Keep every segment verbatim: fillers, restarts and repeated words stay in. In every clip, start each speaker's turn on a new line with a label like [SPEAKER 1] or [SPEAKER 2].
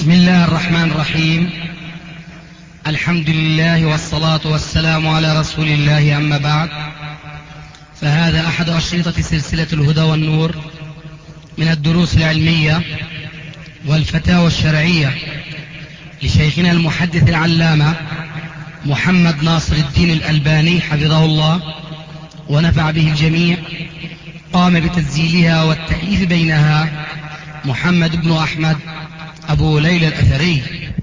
[SPEAKER 1] بسم الله الرحمن الرحيم. الحمد لله والصلاة والسلام على رسول الله، أما بعد، فهذا أحد أشرطة سلسلة الهدى والنور من الدروس العلمية والفتاوى الشرعية لشيخنا المحدث العلامة محمد ناصر الدين الألباني حفظه الله ونفع به الجميع. قام بتسجيلها والتأليف بينها محمد بن أحمد أبو ليلى الأثري.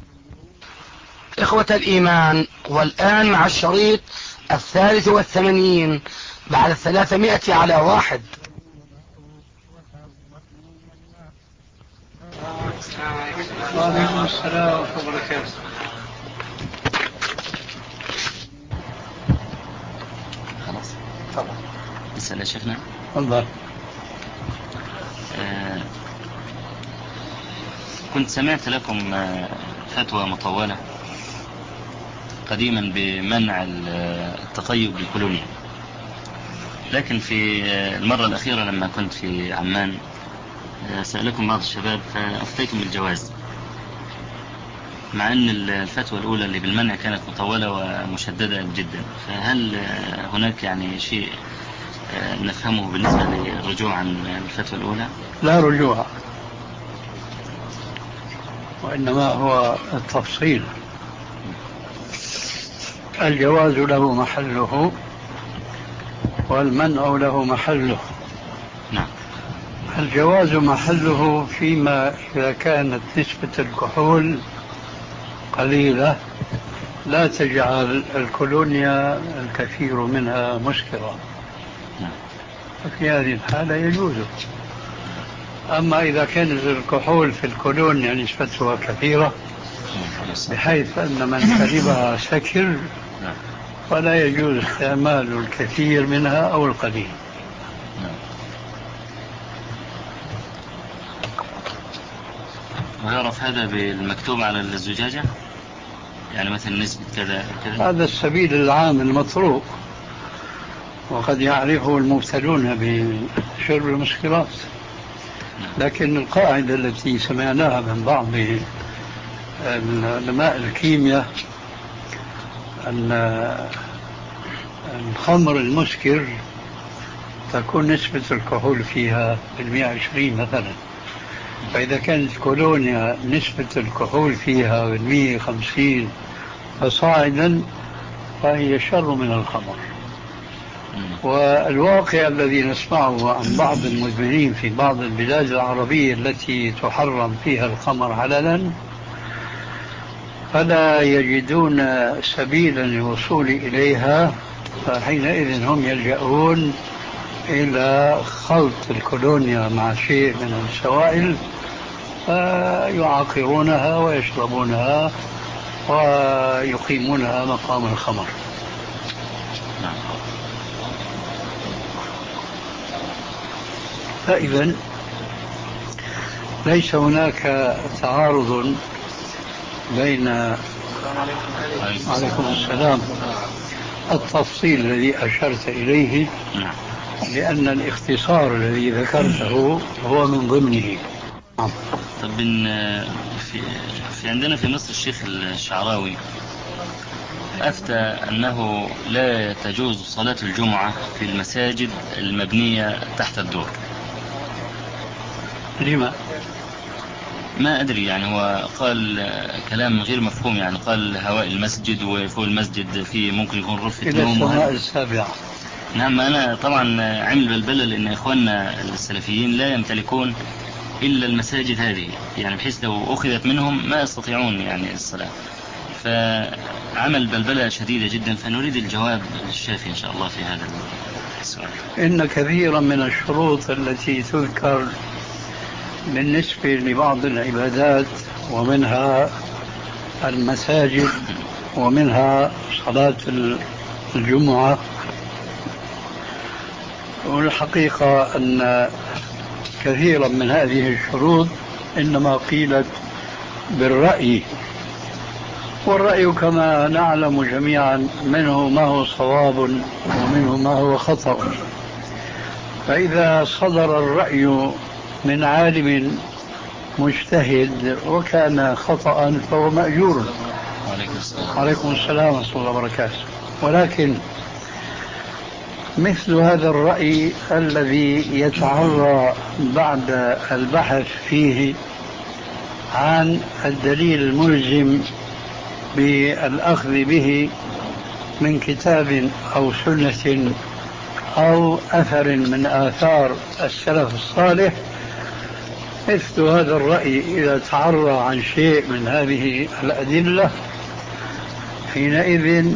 [SPEAKER 2] إخوة الإيمان، والآن مع الشريط الثالث والثمانين بعد الثلاثمائة على واحد.
[SPEAKER 3] وعليكم السلام ورحمة الله وبركاته.
[SPEAKER 4] خلاص طبعا. نسأل يا شيخنا.
[SPEAKER 3] تفضل.
[SPEAKER 4] آه كنت سمعت لكم آه فتوى مطولة قديما بمنع التطيب بالكولونيا، لكن في المرة الأخيرة لما كنت في عمان سألكم بعض الشباب فأفتيتم بالجواز، مع أن الفتوى الأولى اللي بالمنع كانت مطولة ومشددة جدا. فهل هناك يعني شيء نفهمه بالنسبة للرجوع عن الفتوى الأولى؟
[SPEAKER 3] لا رجوع، وإنما هو التفصيل. الجواز له محله والمنع له محله.
[SPEAKER 4] نعم.
[SPEAKER 3] الجواز محله فيما إذا كانت نسبة الكحول قليلة لا تجعل الكولونيا الكثير منها مسكرة، ففي هذه الحالة يجوز. أما إذا كان الكحول في الكولونيا نسبتها كثيرة بحيث أن من شربها سكر فلا يجوز استعمال الكثير منها أو القليل.
[SPEAKER 4] ويعرف هذا بالمكتوب على الزجاجة، يعني مثلا نسبة كذا كذا؟
[SPEAKER 3] هذا السبيل العام المطروق، وقد يعرفه المبتلون بشرب المسكرات، لكن القاعدة التي سمعناها من بعض علماء الكيمياء أن الخمر المسكر تكون نسبة الكحول فيها بالمئة وعشرين مثلا، فإذا كانت كولونيا نسبة الكحول فيها بالمئة وخمسين فصاعدا فهي شر من الخمر. والواقع الذي نسمعه عن بعض المدمنين في بعض البلاد العربية التي تحرم فيها الخمر علنا فلا يجدون سبيلا للوصول إليها، فحينئذ هم يلجؤون إلى خلط الكولونيا مع شيء من السوائل فيعاقرونها ويشربونها ويقيمونها مقام الخمر. فإذا ليس هناك تعارض بين عليكم السلام التفصيل الذي أشرت إليه، لأن الاختصار الذي ذكرته هو من ضمنه.
[SPEAKER 4] طب في, في عندنا في مصر الشيخ الشعراوي أفتى أنه لا تجوز صلاة الجمعة في المساجد المبنية تحت الدور.
[SPEAKER 3] لما؟
[SPEAKER 4] ما أدري، يعني هو قال كلام غير مفهوم، يعني قال هواء المسجد وفوق المسجد فيه ممكن يكون غرفة
[SPEAKER 3] إلى
[SPEAKER 4] نوم
[SPEAKER 3] السماء السابعة.
[SPEAKER 4] نعم. أنا طبعا عمل بلبلة لأن إخواننا السلفيين لا يمتلكون إلا المساجد هذه، يعني بحيث لو أخذت منهم ما يستطيعون يعني الصلاة، فعمل بلبلة شديدة جدا. فنريد الجواب الشافي إن شاء الله في هذا السؤال.
[SPEAKER 3] إن كثيرا من الشروط التي تذكر بالنسبة لبعض العبادات ومنها المساجد ومنها صلاة الجمعة، والحقيقة أن كثيرا من هذه الشروط إنما قيلت بالرأي، والرأي كما نعلم جميعا منه ما هو صواب ومنه ما هو خطأ. فإذا صدر الرأي من عالم، فإنه يحتمل أن يكون صوابا ويحتمل أن يكون خطأ، فإذا صدر الرأي من عالم فإنه يحتمل أن يكون صوابا ويحتمل أن يكون خطأ. فإذا صدر الرأي من عالم فإنه يحتمل أن يكون صوابا ويحتمل أن يكون خطأ. فإذا صدر الرأي من عالم مجتهد وكان خطأ فهو مأجور.
[SPEAKER 4] وعليكم السلام.
[SPEAKER 3] عليكم السلام ورحمة الله وبركاته. ولكن مثل هذا الرأي الذي يتعرى بعد البحث فيه عن الدليل الملزم بالأخذ به من كتاب أو سنة أو أثر من آثار السلف الصالح، مثل هذا الرأي إذا تعرى عن شيء من هذه الأدلة حينئذ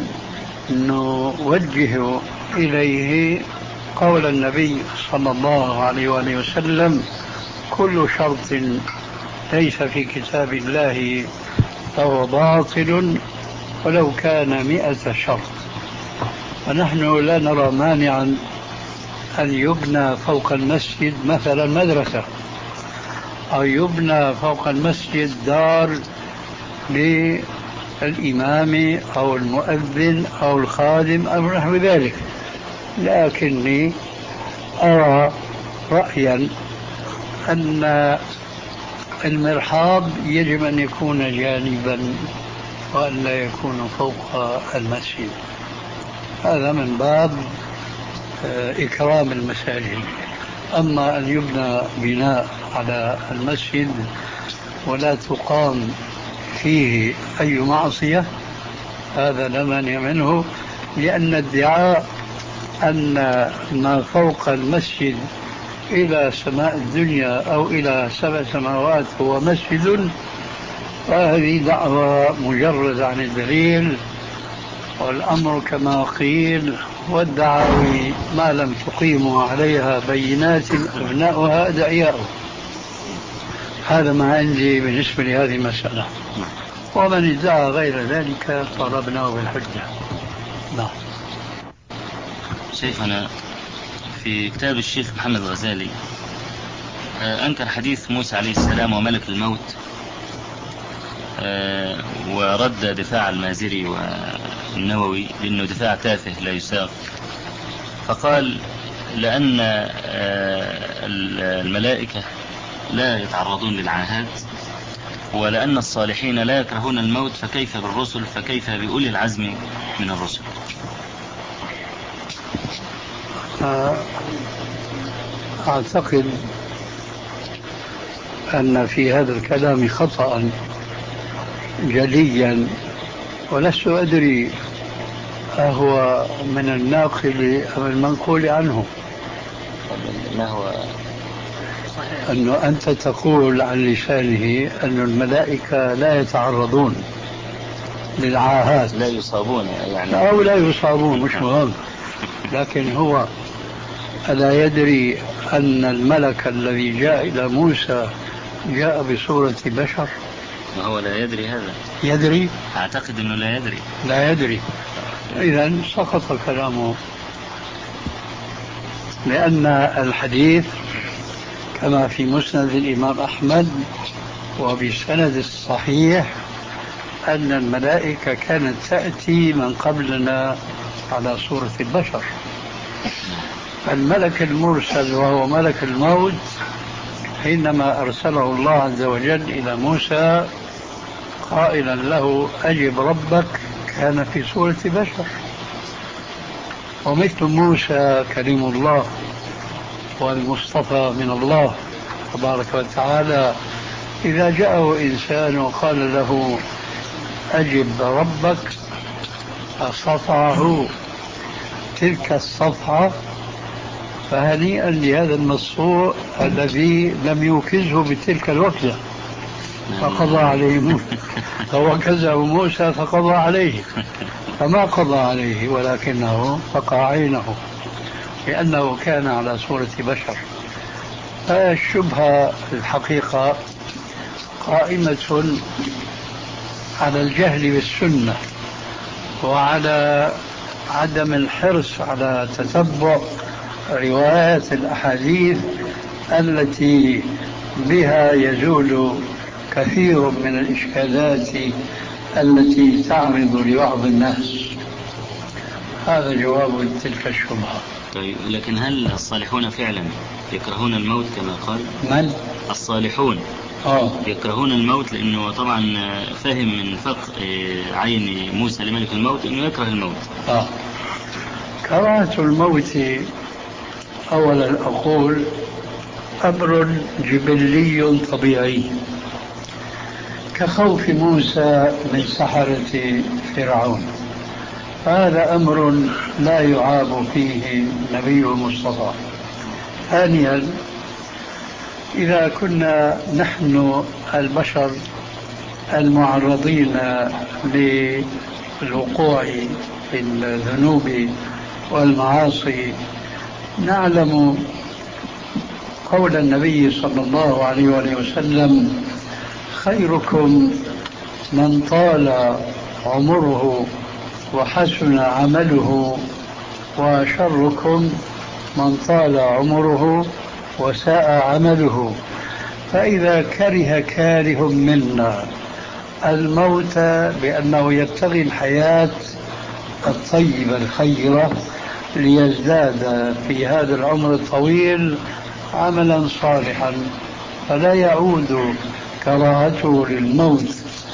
[SPEAKER 3] نوجه إليه قول النبي صلى الله عليه وآله وسلم: كل شرط ليس في كتاب الله فهو باطل ولو كان مئة شرط. ونحن لا نرى مانعا أن يبنى فوق المسجد مثلا مدرسة، أو يبنى فوق المسجد دار للإمام أو المؤذن أو الخادم أو نحو ذلك، لكني أرى رأيا أن المرحاض يجب أن يكون جانبا وأن لا يكون فوق المسجد. هذا من باب إكرام المساجد. أما أن يبنى بناء على المسجد ولا تقام فيه أي معصية، هذا لا مانع منه، لأن ادعاء أن ما فوق المسجد إلى سماء الدنيا أو إلى سبع سماوات هو مسجد، فهذه دعوة مجرد عن الدليل، والأمر كما قيل: والدعاوي ما لم تقيموا عليها بينات أبناؤها أدعياء. هذا ما عندي بالنسبة لهذه المسألة، ومن ادعى غير ذلك ضربناه بالحجة. نعم.
[SPEAKER 4] شيخنا في كتاب الشيخ محمد غزالي أنكر حديث موسى عليه السلام وملك الموت، ورد دفاع المازري والنووي لأنه دفاع تافه لا يساق، فقال لأن الملائكة لا يتعرضون للعاهات، ولأن الصالحين لا يكرهون الموت، فكيف بالرسل، فكيف بأولي العزم من الرسل؟
[SPEAKER 3] أعتقد أن في هذا الكلام خطأ جليا، ولست أدري أهو من الناقل أم المنقول عنه.
[SPEAKER 4] ما هو؟
[SPEAKER 3] أنه أنت تقول عن لسانه أن الملائكة لا يتعرضون للعاهات،
[SPEAKER 4] لا يصابون يعني،
[SPEAKER 3] أو لا يصابون مش مهم، لكن هو ألا يدري أن الملك الذي جاء إلى موسى جاء بصورة بشر؟
[SPEAKER 4] ما هو لا يدري هذا؟
[SPEAKER 3] يدري؟
[SPEAKER 4] أعتقد أنه لا يدري.
[SPEAKER 3] لا يدري، إذن سقط كلامه، لأن الحديث كما في مسند الإمام أحمد وبسند الصحيح أن الملائكة كانت تأتي من قبلنا على صورة البشر. الملك المرسل وهو ملك الموت حينما أرسله الله عز وجل إلى موسى قائلا له: أجب ربك، كان في صورة بشر. ومثل موسى كريم الله والمصطفى من الله تبارك وتعالى، إذا جاءه إنسان وقال له أجب ربك فصفعه تلك الصفحة، فهنيئا لهذا المصفوع الذي لم يوكزه بتلك الوكزة فقضى عليه موسى، فوكزه موسى فقضى عليه، فما قضى عليه ولكنه فقع عينه لأنه كان على صورة بشر. فالشبهة الحقيقة قائمة على الجهل بالسنة وعلى عدم الحرص على تتبع روايات الأحاديث التي بها يزول كثير من الإشكالات التي تعرض لبعض الناس. هذا جواب تلك الشبهة.
[SPEAKER 4] طيب، لكن هل الصالحون فعلا يكرهون الموت كما قال؟
[SPEAKER 3] من؟
[SPEAKER 4] الصالحون
[SPEAKER 3] آه.
[SPEAKER 4] يكرهون الموت لأنه طبعا فهم من فقه عين موسى لملك الموت أنه يكره الموت.
[SPEAKER 3] آه. كراهة الموت أولا أقول أمر جبلي طبيعي كخوف موسى من سحرة فرعون، هذا أمر لا يعاب فيه النبي المصطفى. ثانيا إذا كنا نحن البشر المعرضين للوقوع في الذنوب والمعاصي نعلم قول النبي صلى الله عليه وآله وسلم: خيركم من طال عمره وحسن عمله، وشركم من طال عمره وساء عمله. فإذا كره كاره منا الموت بأنه يبتغي الحياة الطيبة الخيرة ليزداد في هذا العمر الطويل عملا صالحا، فلا يعود كراهته للموت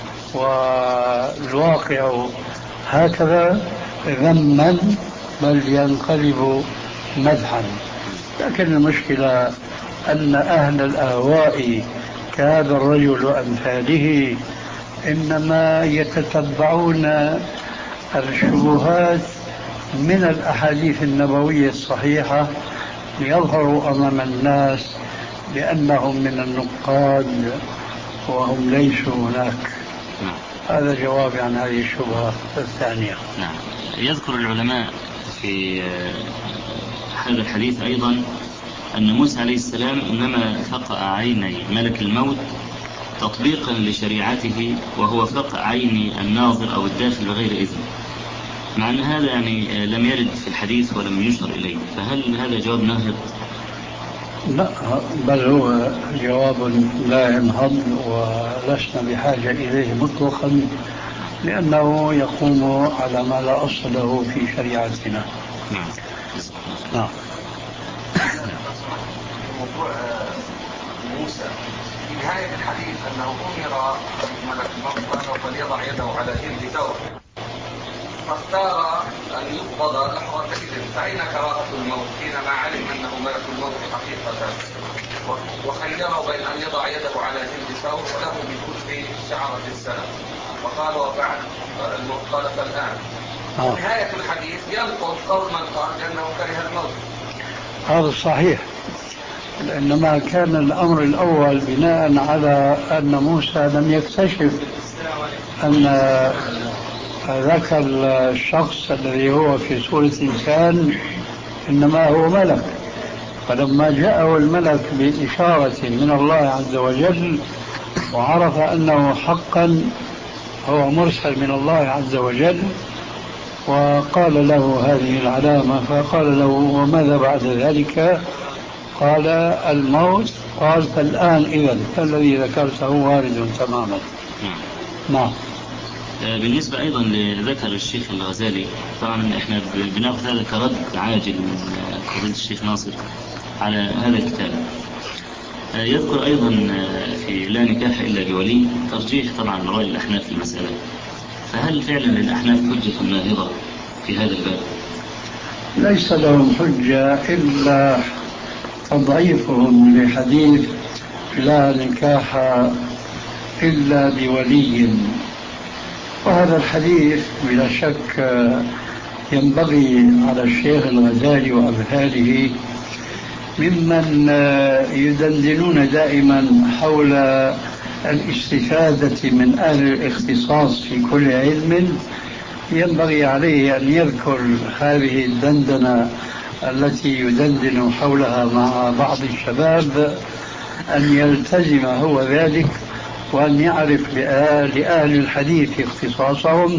[SPEAKER 3] والواقع هكذا ذما، بل ينقلب مدحا. لكن المشكلة أن أهل الأهواء كهذا الرجل وأمثاله إنما يتتبعون الشبهات من الأحاديث النبوية الصحيحة ليظهروا أمام الناس بأنهم من النقاد وهم ليسوا هناك.
[SPEAKER 4] نعم.
[SPEAKER 3] هذا جوابي عن هذه الشبهة الثانية.
[SPEAKER 4] نعم. يذكر العلماء في هذا الحديث أيضا أن موسى عليه السلام إنما فقأ عيني ملك الموت تطبيقا لشريعته، وهو فقأ عين الناظر أو الداخل بغير إذن، مع أن هذا يعني لم يرد في الحديث ولم يشر إليه، فهل هذا جواب ناهض؟
[SPEAKER 3] لا، بل هو جواب لا ينهض ولسنا بحاجة إليه مطلقا، لأنه يقوم على ما لا أصل له في شريعتنا.
[SPEAKER 4] نعم.
[SPEAKER 3] نعم.
[SPEAKER 5] موضوع موسى في نهاية الحديث أنه أمر ملك الموت أنه فليضع يده على جلد ثور، فاختار أن يقبض لحظة إذن، فأين كراهة الموت حينما علم أنه ملك الموت حقيقة، وخيره بين أن يضع يده على جلد ثور وله بكل شعرة السنة، وقال وبعد الموت قال فالآن.
[SPEAKER 3] آه.
[SPEAKER 5] نهاية الحديث ينقض قول من قال لأنه كره الموت. هذا
[SPEAKER 3] صحيح، إنما كان الأمر الأول بناء على أن موسى لم يكتشف أن ذاك الشخص الذي هو في صورة إنسان إنما هو ملك، فلما جاءه الملك بإشارة من الله عز وجل وعرف أنه حقا هو مرسل من الله عز وجل وقال له هذه العلامة، فقال له وماذا بعد ذلك؟ قال الموت. قال فالآن إذن فالذي ذكرته وارد تماما. نعم.
[SPEAKER 4] بالنسبة أيضا لذكر الشيخ الغزالي، طبعا احنا بناخذ هذا كرد عاجل من فضيلة الشيخ ناصر على هذا الكتاب. يذكر أيضا في لا نكاح إلا بولي ترجيح طبعا رأي الأحناف في المسألة، فهل فعلا للأحناف حجة ناهضة في هذا الباب؟
[SPEAKER 3] ليس لهم حجة إلا تضعيفهم لحديث لا نكاح إلا بولي، وهذا الحديث بلا شك ينبغي على الشيخ الغزالي وأمثاله ممن يدندنون دائما حول الاستفادة من أهل الاختصاص في كل علم، ينبغي عليه أن يذكر هذه الدندنة التي يدندن حولها مع بعض الشباب، أن يلتزم هو ذلك وأن يعرف لأهل الحديث اختصاصهم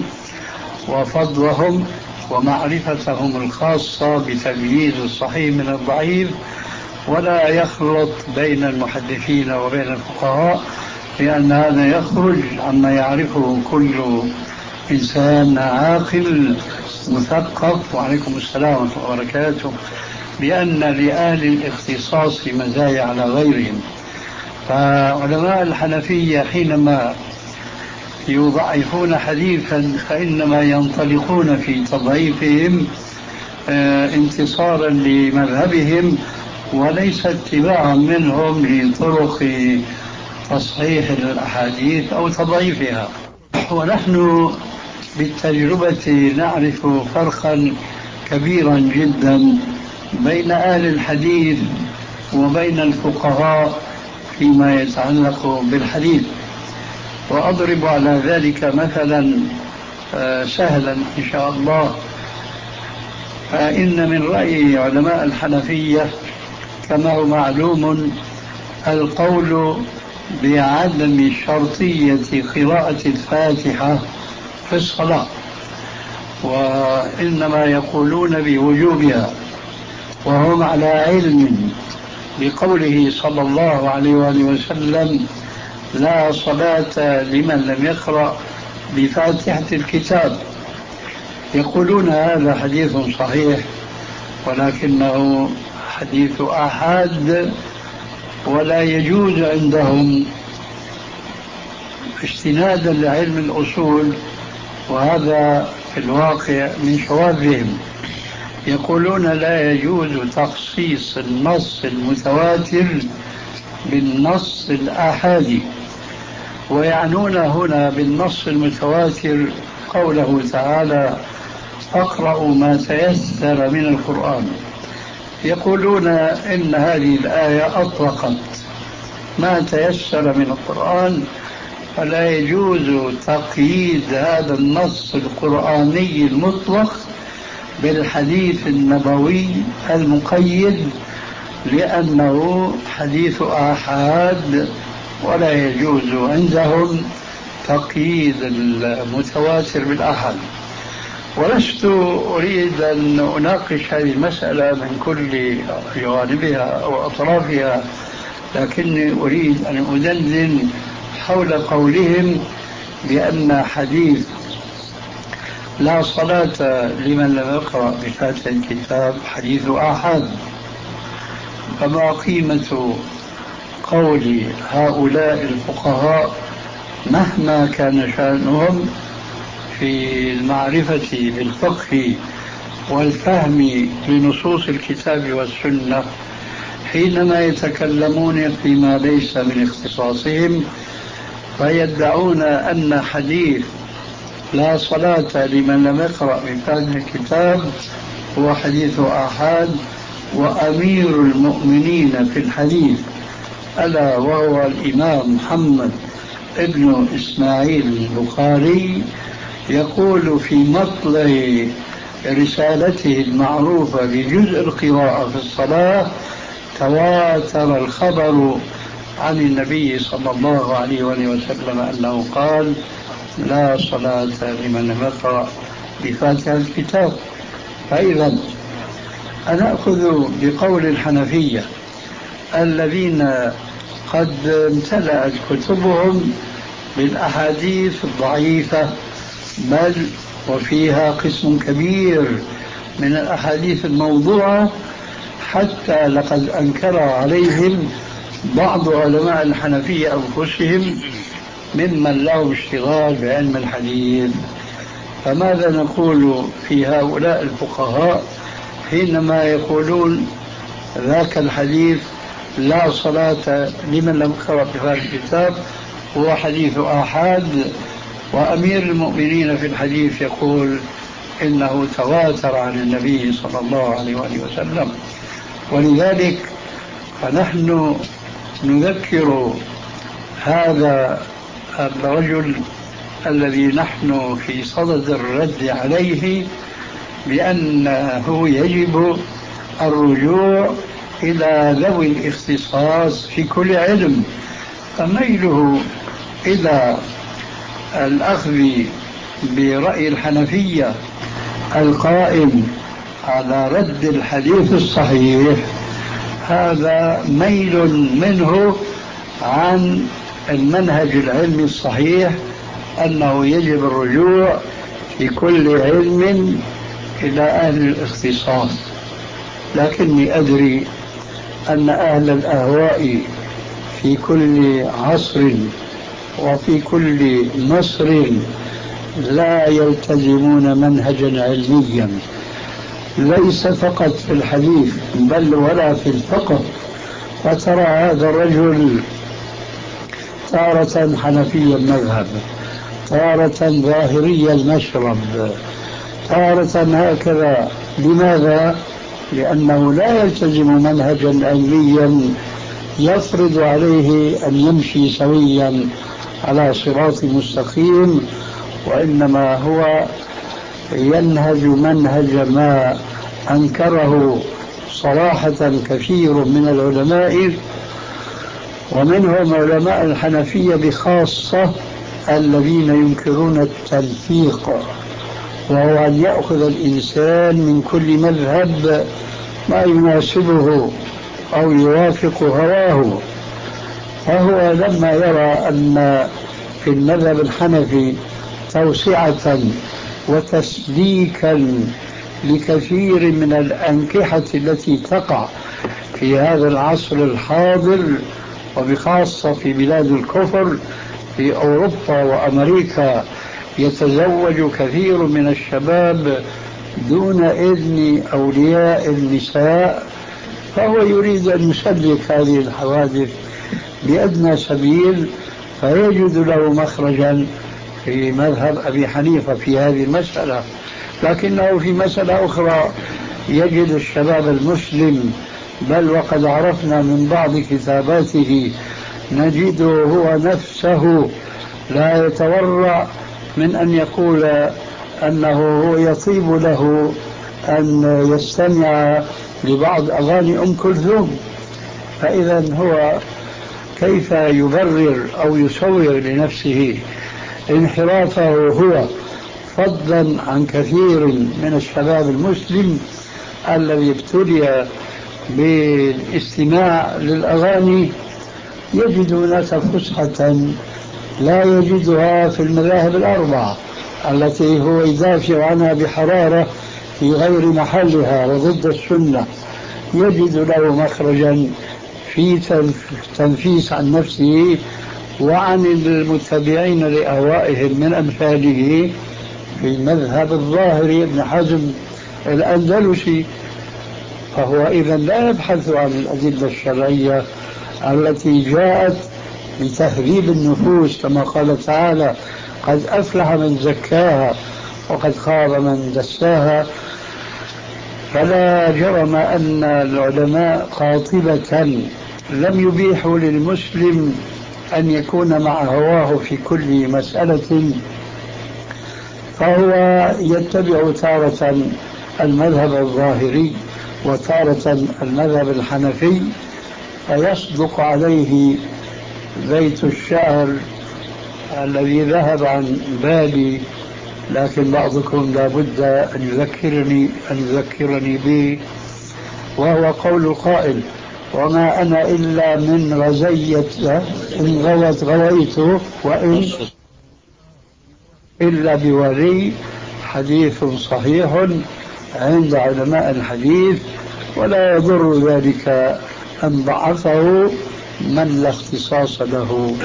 [SPEAKER 3] وفضلهم ومعرفتهم الخاصة بتمييز الصحيح من الضعيف، ولا يخلط بين المحدثين وبين الفقهاء، لأن هذا يخرج عما يعرفه كل إنسان عاقل مثقف. وعليكم السلام ورحمة الله وبركاته. بأن لأهل الاختصاص مزايا على غيرهم، فعلماء الحنفية حينما يضعفون حديثا فإنما ينطلقون في تضعيفهم انتصارا لمذهبهم وليس اتباعا منهم لطرق تصحيح الأحاديث أو تضعيفها. ونحن بالتجربة نعرف فرقا كبيرا جدا بين أهل الحديث وبين الفقهاء فيما يتعلق بالحديث. وأضرب على ذلك مثلا سهلا إن شاء الله. فإن من رأي علماء الحنفية كما هو معلوم القول بعدم شرطية قراءة الفاتحة في الصلاة، وإنما يقولون بوجوبها، وهم على علم بقوله صلى الله عليه وآله وسلم: لا صلاة لمن لم يقرأ بفاتحة الكتاب. يقولون هذا حديث صحيح ولكنه حديث آحاد، ولا يجوز عندهم استنادا لعلم الأصول، وهذا في الواقع من شواذهم. يقولون لا يجوز تخصيص النص المتواتر بالنص الآحادي، ويعنون هنا بالنص المتواتر قوله تعالى: اقرأوا ما تيسر من القرآن. يقولون إن هذه الآية أطلقت ما تيسر من القرآن، فلا يجوز تقييد هذا النص القرآني المطلق بالحديث النبوي المقيد، لأنه حديث آحاد ولا يجوز عندهم تقييد المتواتر بالآحاد. ولست أريد أن أناقش هذه المسألة من كل جوانبها أو أطرافها، لكني أريد أن أدندن حول قولهم بأن حديث لا صلاة لمن لم يقرأ بفاتحة الكتاب حديث آحاد. فما قيمة قول هؤلاء الفقهاء مهما كان شأنهم في المعرفة بالفقه والفهم لنصوص الكتاب والسنة، حينما يتكلمون فيما ليس من اختصاصهم، فيدعون أن حديث لا صلاة لمن لم يقرأ بفاتحة الكتاب هو حديث آحاد، وأمير المؤمنين في الحديث ألا وهو الإمام محمد ابن إسماعيل البخاري يقول في مطلع رسالته المعروفة بجزء القراءة في الصلاة: تواتر الخبر عن النبي صلى الله عليه وسلم أنه قال: لا صلاة لمن لم يقرأ بفاتحة الكتاب. فإذا أنا أخذ بقول الحنفية الذين قد امتلأت كتبهم بالأحاديث الضعيفة، بل وفيها قسم كبير من الأحاديث الموضوعة، حتى لقد أنكر عليهم بعض علماء الحنفية أنفسهم ممن له اشتغال بعلم الحديث. فماذا نقول في هؤلاء الفقهاء حينما يقولون ذاك الحديث لا صلاة لمن لم يقرأ بفاتحة الكتاب هو حديث آحاد، وأمير المؤمنين في الحديث يقول إنه تواتر عن النبي صلى الله عليه وآله وسلم؟ ولذلك فنحن نذكر هذا الرجل الذي نحن في صدد الرد عليه بأنه يجب الرجوع إلى ذوي الاختصاص في كل علم. فميله إلى الأخذ برأي الحنفية القائم على رد الحديث الصحيح هذا ميل منه عن المنهج العلمي الصحيح، أنه يجب الرجوع في كل علم إلى أهل الاختصاص. لكني أدري أن أهل الأهواء في كل عصر وفي كل مصر لا يلتزمون منهجا علميا، ليس فقط في الحديث بل ولا في الفقه. فترى هذا الرجل تارة حنفي المذهب، تارة ظاهري المشرب، تارة هكذا. لماذا؟ لأنه لا يلتزم منهجا علميا يفرض عليه أن يمشي سويا على صراط مستقيم، وإنما هو ينهج منهج ما أنكره صراحة كثير من العلماء، ومنهم علماء الحنفية بخاصة الذين ينكرون التلفيق، وهو أن يأخذ الإنسان من كل مذهب ما يناسبه أو يوافق هواه. فهو لما يرى أن في المذهب الحنفي توسعة وتسليكا لكثير من الأنكحة التي تقع في هذا العصر الحاضر، وبخاصة في بلاد الكفر في أوروبا وأمريكا، يتزوج كثير من الشباب دون إذن أولياء النساء، فهو يريد أن يسلك هذه الحوادث بأدنى سبيل، فيجد له مخرجا في مذهب أبي حنيفة في هذه المسألة. لكنه في مسألة أخرى يجد الشباب المسلم، بل وقد عرفنا من بعض كتاباته نجده هو نفسه لا يتورع من أن يقول أنه هو يطيب له أن يستمع لبعض أغاني أم كلثوم. فإذا هو كيف يبرر أو يصور لنفسه انحرافه هو، فضلا عن كثير من الشباب المسلم الذي ابتلي بالاستماع للأغاني، يجد هناك فسحة لا يجدها في المذاهب الأربعة التي هو يدافع عنها بحرارة في غير محلها وضد السنة. يجد له مخرجا في تنفيس عن نفسه وعن المتبعين لأهوائهم من أمثاله في المذهب الظاهري ابن حزم الأندلسي. فهو إذا لا يبحث عن الأدلة الشرعية التي جاءت لتهذيب النفوس، كما قال تعالى: قد أفلح من زكاها وقد خاب من دساها. فلا جرم أن العلماء قاطبة لم يبيحوا للمسلم أن يكون مع هواه في كل مسألة، فهو يتبع تارة المذهب الظاهري وتارة المذهب الحنفي، فيصدق عليه بيت الشعر الذي ذهب عن بالي، لكن بعضكم لا بد أن يذكرني أن يذكرني به، وهو قول القائل: وما أنا إلا من غزية إن غوت غويته وإن إلا بولي. حديث صحيح عند علماء الحديث، ولا يضر ذلك أن ضعفه من لا اختصاص له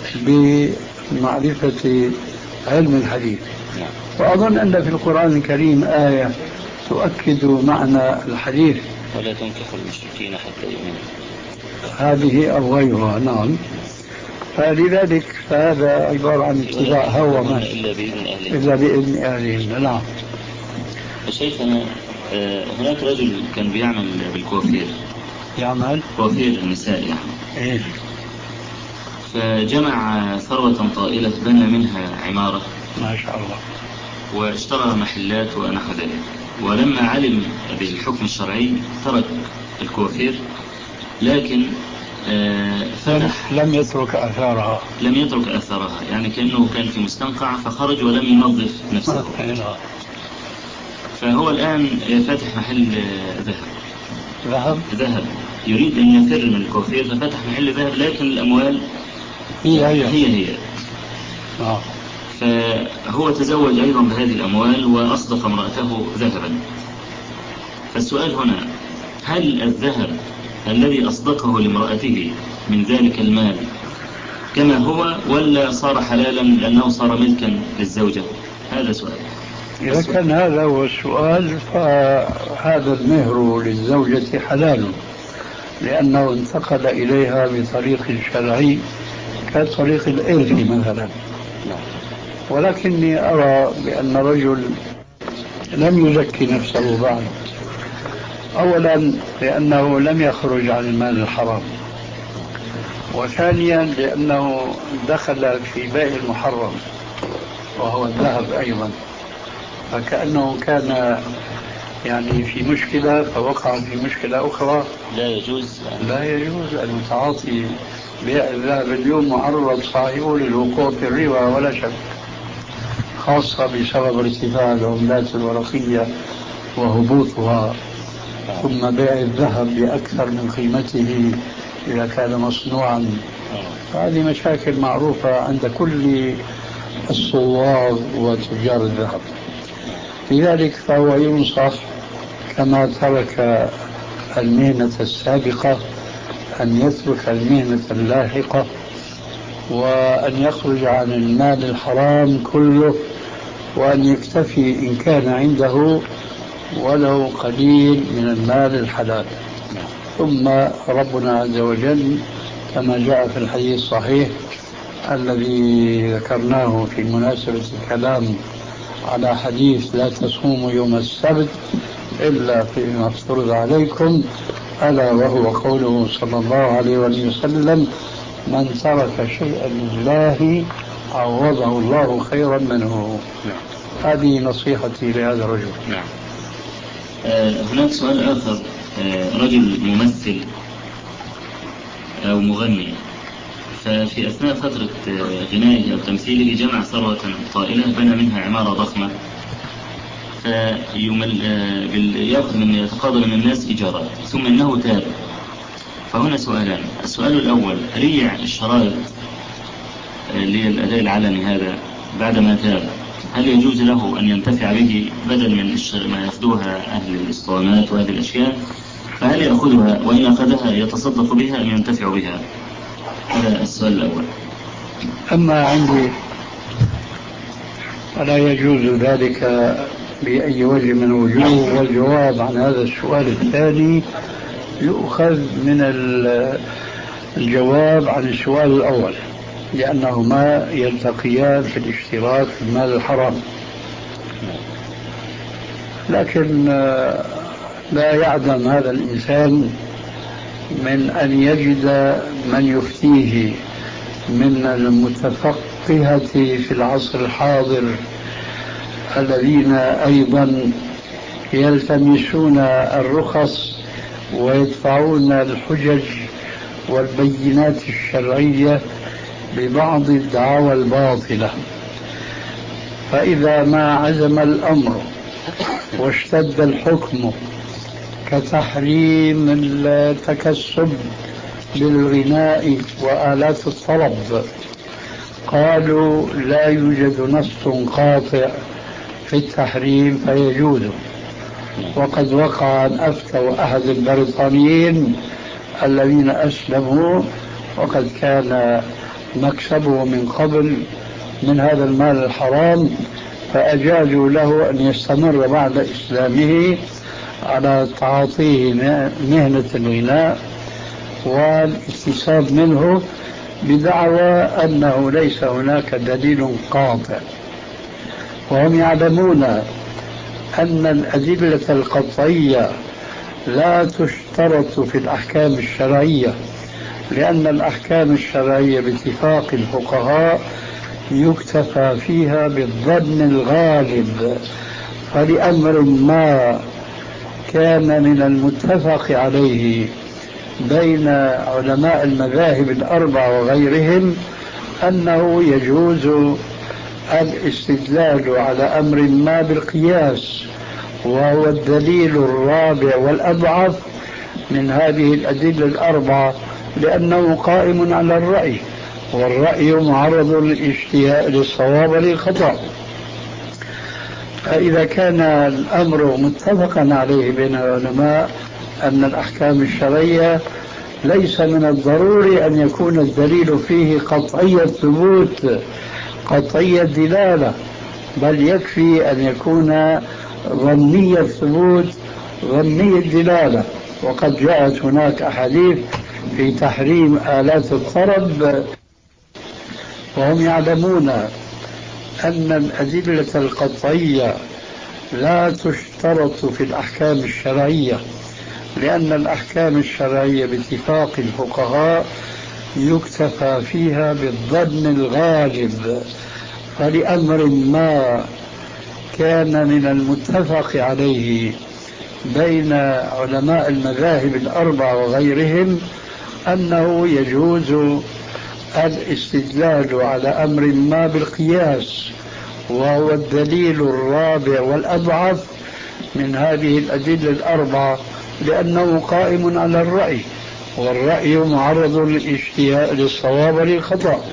[SPEAKER 3] بمعرفة علم الحديث. وأظن أن في القرآن الكريم آية تؤكد معنى الحديث:
[SPEAKER 4] ولا تنكحوا المشركين حتى يؤمنوا.
[SPEAKER 3] هذه أو غيرها. نعم. فلذلك فهذا عبارة عن اتباع هوى ما
[SPEAKER 4] إلا بإذن أهلهم
[SPEAKER 3] إلا بإذن أهلهم. نعم.
[SPEAKER 4] شيخنا، هناك رجل كان بيعمل بالكوافير،
[SPEAKER 3] يعمل
[SPEAKER 4] كوافير النساء يعني.
[SPEAKER 3] إيه؟
[SPEAKER 4] فجمع ثروة طائلة، بنى منها عمارة
[SPEAKER 3] ما شاء الله،
[SPEAKER 4] واشترى محلات ونحو ذلك. ولما علم بالحكم الشرعي ترك الكوافير، لكن فتح
[SPEAKER 3] لم يترك أثارها
[SPEAKER 4] لم يترك أثرها يعني كأنه كان في مستنقع فخرج ولم ينظف نفسه. فهو الآن فاتح محل ذهب
[SPEAKER 3] ذهب
[SPEAKER 4] ذهب يريد أن يفر من الكوافير، ففتح محل ذهب، لكن الأموال
[SPEAKER 3] هي هي,
[SPEAKER 4] هي, هي.
[SPEAKER 3] آه.
[SPEAKER 4] فهو تزوج أيضا بهذه الأموال وأصدق امرأته ذهبا. فالسؤال هنا: هل الذهب الذي أصدقه لامرأته من ذلك المال كما هو ولا صار حلالا لأنه صار ملكا للزوجة؟ هذا سؤال.
[SPEAKER 3] إذا كان هذا هو السؤال فهذا المهر للزوجة حلال لأنه انتقل إليها بطريق شرعي كطريق الإرث مثلا. ولكني أرى بأن رجل لم يزكي نفسه بعد، أولا لأنه لم يخرج عن المال الحرام، وثانيا لأنه دخل في بيع المحرم وهو الذهب أيضا، فكأنه كان يعني في مشكلة فوقع في مشكلة أخرى.
[SPEAKER 4] لا يجوز
[SPEAKER 3] لا يجوز المتعاطي بيع الذهب اليوم معرض صاحبه للوقوع في الربا ولا شك، خاصة بسبب ارتفاع العملات الورقية وهبوطها، ثم بيع الذهب بأكثر من قيمته إذا كان مصنوعا. هذه مشاكل معروفة عند كل الصواغ وتجار الذهب. لذلك فهو ينصح كما ترك المهنة السابقة أن يترك المهنة اللاحقة، وأن يخرج عن المال الحرام كله، وأن يكتفي إن كان عنده ولو قليل من المال الحلال. ثم ربنا عز وجل كما جاء في الحديث الصحيح الذي ذكرناه في مناسبة الكلام على حديث لا تصوموا يوم السبت إلا فيما افترض عليكم، ألا وهو قوله صلى الله عليه وسلم من ترك شيئا لله عوضه الله خيرا منه. هذه نصيحتي لهذا الرجل.
[SPEAKER 4] نعم. آه هناك سؤال آخر. آه رجل ممثل أو مغني، ففي أثناء فترة غنائه أو تمثيله جمع ثروة طائلة بنى منها عمارة ضخمة، فيأخذ من يتقاضى من الناس إيجارات، ثم إنه تاب. فهنا سؤالان. السؤال الأول: ريع الشرائط اللي الأداء العلني هذا بعدما تاب، هل يجوز له أن ينتفع به بدل من ما يأخذوها أهل الإسطوانات وهذه الأشياء؟ فهل يأخذها وإن أخذها يتصدق بها أم ينتفع بها؟ هذا السؤال الأول.
[SPEAKER 3] أما عندي فلا يجوز ذلك بأي وجه من وجوه، والجواب عن هذا السؤال الثاني يؤخذ من الجواب عن السؤال الأول، لأنهما يلتقيان في الاشتراك في المال الحرام. لكن لا يعدم هذا الإنسان من أن يجد من يفتيه من المتفقهة في العصر الحاضر الذين أيضا يلتمسون الرخص ويدفعون الحجج والبينات الشرعية ببعض الدعاوى الباطلة. فإذا ما عزم الأمر واشتد الحكم كتحريم التكسب بالغناء وآلات الطرب، قالوا لا يوجد نص قاطع في التحريم فيجوز. وقد وقع أن أفتوا أحد البريطانيين الذين أسلموا وقد كان مكسبه من قبل من هذا المال الحرام، فأجازوا له أن يستمر بعد إسلامه على تعاطيه مهنة الغناء والاكتساب منه بدعوى أنه ليس هناك دليل قاطع. وهم يعلمون أن الأدلة القطعية لا تشترط في الأحكام الشرعية، لأن الأحكام الشرعية باتفاق الفقهاء يكتفى فيها بالظن الغالب. فلأمر ما كان من المتفق عليه بين علماء المذاهب الأربع وغيرهم أنه يجوز الاستدلال على أمر ما بالقياس، وهو الدليل الرابع والأضعف من هذه الأدلة الأربعة، لأنه قائم على الرأي، والرأي معرض للصواب والخطأ. فإذا كان الأمر متفقا عليه بين العلماء أن الأحكام الشرعية ليس من الضروري أن يكون الدليل فيه قطعي الثبوت قطعي الدلالة، بل يكفي أن يكون ظني الثبوت ظني الدلالة. وقد جاءت هناك أحاديث في تحريم آلات الطرب، وهم يعلمون أن الأدلة القطعية لا تشترط في الأحكام الشرعية، لأن الأحكام الشرعية باتفاق الفقهاء يكتفى فيها بالظن الغالب. فلأمر ما كان من المتفق عليه بين علماء المذاهب الأربع وغيرهم أنه يجوز الاستدلال على أمر ما بالقياس، وهو الدليل الرابع والأضعف من هذه الأدلة الأربعة، لأنه قائم على الرأي، والرأي معرض للاجتهاد للصواب وللخطأ.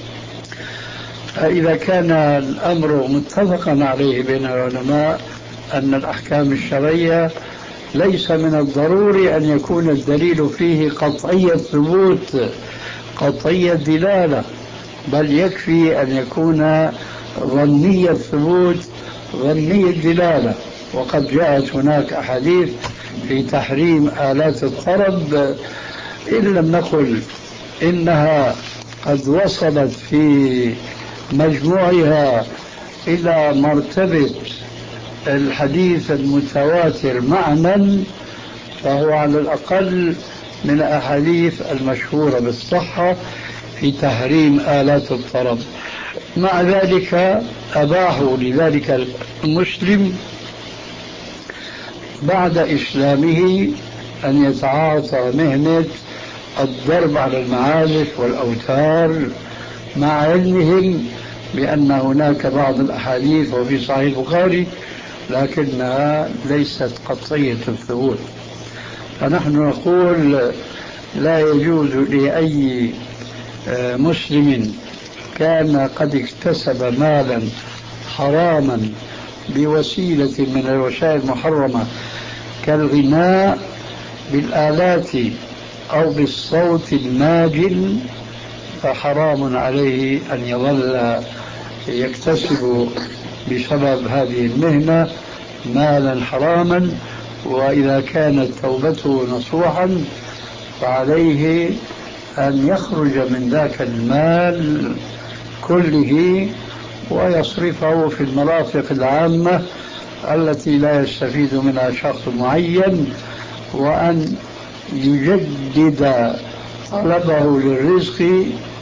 [SPEAKER 3] فإذا كان الأمر متفقا عليه بين العلماء أن الأحكام الشرعية ليس من الضروري أن يكون الدليل فيه قطعي الثبوت قطعي الدلالة، بل يكفي أن يكون ظني الثبوت ظني الدلالة. وقد جاءت هناك أحاديث في تحريم آلات الطرب، إن لم نقل إنها قد وصلت في مجموعها إلى مرتبة الحديث المتواتر معنى، فهو على الأقل من الأحاديث المشهورة بالصحة في تحريم آلات الطرب. مع ذلك أباحوا لذلك المسلم بعد إسلامه أن يتعاطى مهنة الضرب على المعازف والأوتار، مع علمهم بأن هناك بعض الأحاديث وفي صحيح البخاري لكنها ليست قطعية الثبوت. فنحن نقول لا يجوز لأي مسلم كان قد اكتسب مالا حراما بوسيلة من الوسائل المحرمة كالغناء بالآلات أو بالصوت الماجن، فحرام عليه أن يظل يكتسب بسبب هذه المهنة مالا حراما. وإذا كانت توبته نصوحا فعليه أن يخرج من ذاك المال كله ويصرفه في المرافق العامة التي لا يستفيد منها شخص معين، وأن يجدد طلبه للرزق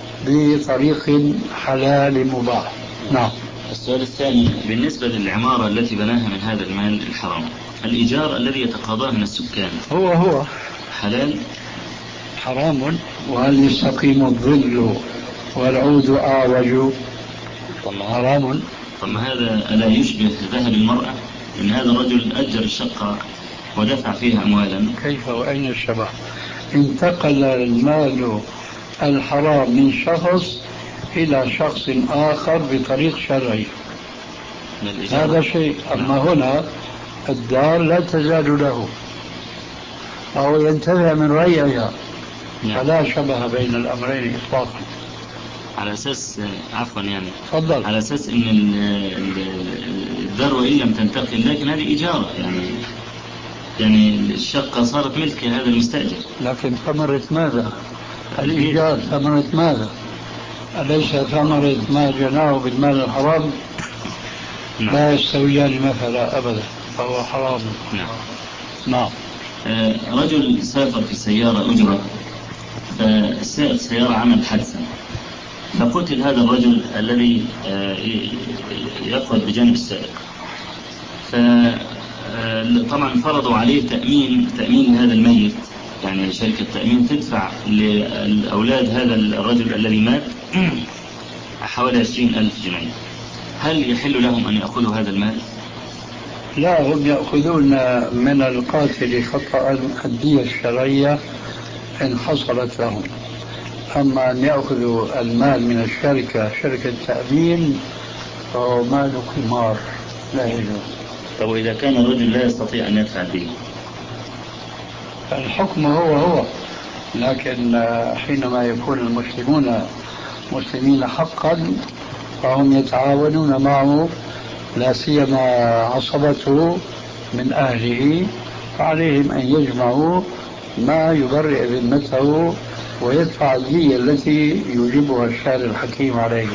[SPEAKER 3] بطريق حلال مباح. نعم.
[SPEAKER 4] السؤال الثاني بالنسبة للعمارة التي بناها من هذا المال الحرام، الإيجار الذي يتقاضاه من السكان
[SPEAKER 3] هو هو
[SPEAKER 4] حلال؟
[SPEAKER 3] حرام. وهل يستقيم الظل والعود أعوج؟ حرام.
[SPEAKER 4] طب هذا ألا يشبه ذهب المرأة؟ إن هذا الرجل أجر الشقة ودفع فيها أموالا.
[SPEAKER 3] كيف وأين الشبه؟ انتقل المال الحرام من شخص إلى شخص آخر بطريق شرعي، هذا شيء. أما هنا الدار لا تزال له أو ينتفع من ريعها، فلا شبه بين الأمرين إطلاقا.
[SPEAKER 4] على أساس عفوا يعني
[SPEAKER 3] فضل.
[SPEAKER 4] على أساس إن الدار وإن لم تنتقل لكن هذه إجارة، يعني يعني الشقة صارت ملك هذا المستأجر،
[SPEAKER 3] لكن ثمرة ماذا؟ الإيجار ثمرة ماذا؟ أليس ثمرة ما جناه بالمال الحرام؟
[SPEAKER 4] نعم.
[SPEAKER 3] لا يستويان مثلا أبدا، فهو حرام.
[SPEAKER 4] نعم.
[SPEAKER 3] نعم.
[SPEAKER 4] آه رجل سافر في سيارة أجرة، فسائق السيارة عمل حادثة فقتل هذا الرجل الذي آه يقعد بجانب السائق، فطبعا فرضوا عليه تأمين تأمين هذا الميت، يعني شركة تأمين تدفع لأولاد هذا الرجل الذي مات حوالي عشرين ألف جنيه. هل يحل لهم أن يأخذوا هذا المال؟
[SPEAKER 3] لا، هم يأخذون من القاتل خطأ الدية الشرعية إن حصلت لهم. أما أن يأخذوا المال من الشركة شركة تأمين فهو مال قمار لا يجوز.
[SPEAKER 4] طب وإذا كان الرجل لا يستطيع أن يدفع الدين؟
[SPEAKER 3] الحكم هو هو لكن حينما يكون المسلمون مسلمين حقا فهم يتعاونون معه، لا سيما عصبته من أهله، فعليهم أن يجمعوا ما يبرئ ذمته ويدفع الدية التي يوجبها الشارع الحكيم عليه.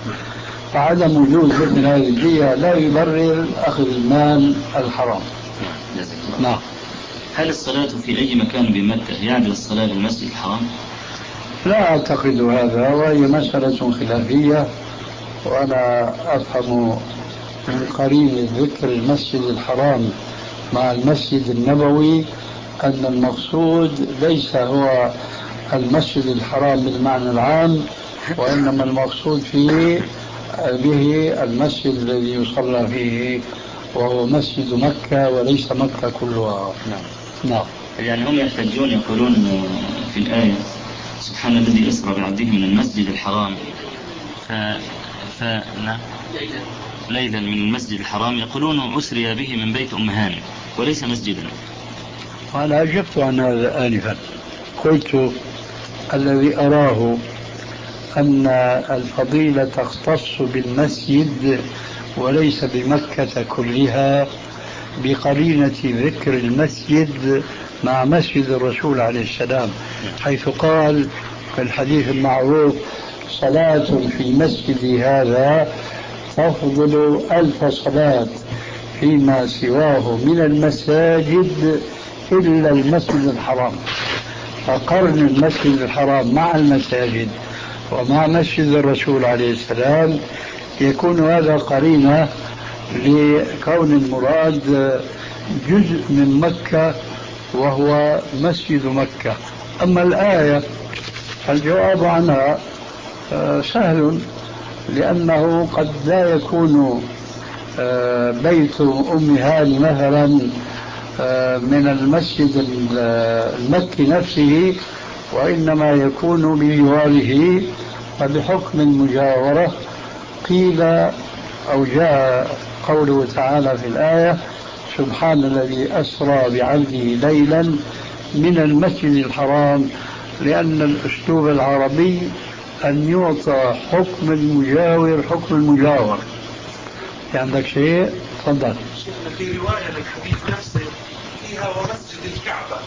[SPEAKER 3] فعدم وجود مثل هذه الدية لا يبرر أخذ المال الحرام. نعم.
[SPEAKER 4] هل الصلاة في أي مكان بمكة يعدل الصلاة بالمسجد الحرام؟
[SPEAKER 3] لا أعتقد هذا، وهي مسألة خلافية، وأنا أفهم من قرين ذكر المسجد الحرام مع المسجد النبوي أن المقصود ليس هو المسجد الحرام بالمعنى العام، وإنما المقصود فيه به المسجد الذي يصلى فيه، وهو مسجد مكة وليس مكة كلها.
[SPEAKER 4] نعم.
[SPEAKER 3] نعم.
[SPEAKER 4] يعني هم يحتجون يقولون في الآية سبحان الذي أسرى بعبده من المسجد الحرام ف... ف... نعم. ليلا من المسجد الحرام، يقولون أسري به من بيت أم هانئ وليس مسجدا.
[SPEAKER 3] أنا أجبت عن هذا آنفا، قلت الذي أراه أن الفضيلة تختص بالمسجد وليس بمكة كلها بقرينة ذكر المسجد مع مسجد الرسول عليه السلام، حيث قال في الحديث المعروف صلاة في مسجدي هذا تفضل ألف صلاة فيما سواه من المساجد إلا المسجد الحرام. فقرن المسجد الحرام مع المساجد ومع مسجد الرسول عليه السلام يكون هذا قرينة لكون المراد جزء من مكة وهو مسجد مكة. أما الآية فالجواب عنها سهل، لأنه قد لا يكون بيت أم هانئ مثلا من المسجد المكي نفسه، وإنما يكون بجواره، فبحكم المجاورة قيل أو جاء قوله تعالى في الآية سبحان الذي أسرى بعبده ليلا من المسجد الحرام، لأن الأسلوب العربي أن يعطى حكم المجاور حكم المجاور. عندك شيء؟ تفضل.
[SPEAKER 5] في رواية للحديث نفسه فيها ومسجد الكعبة.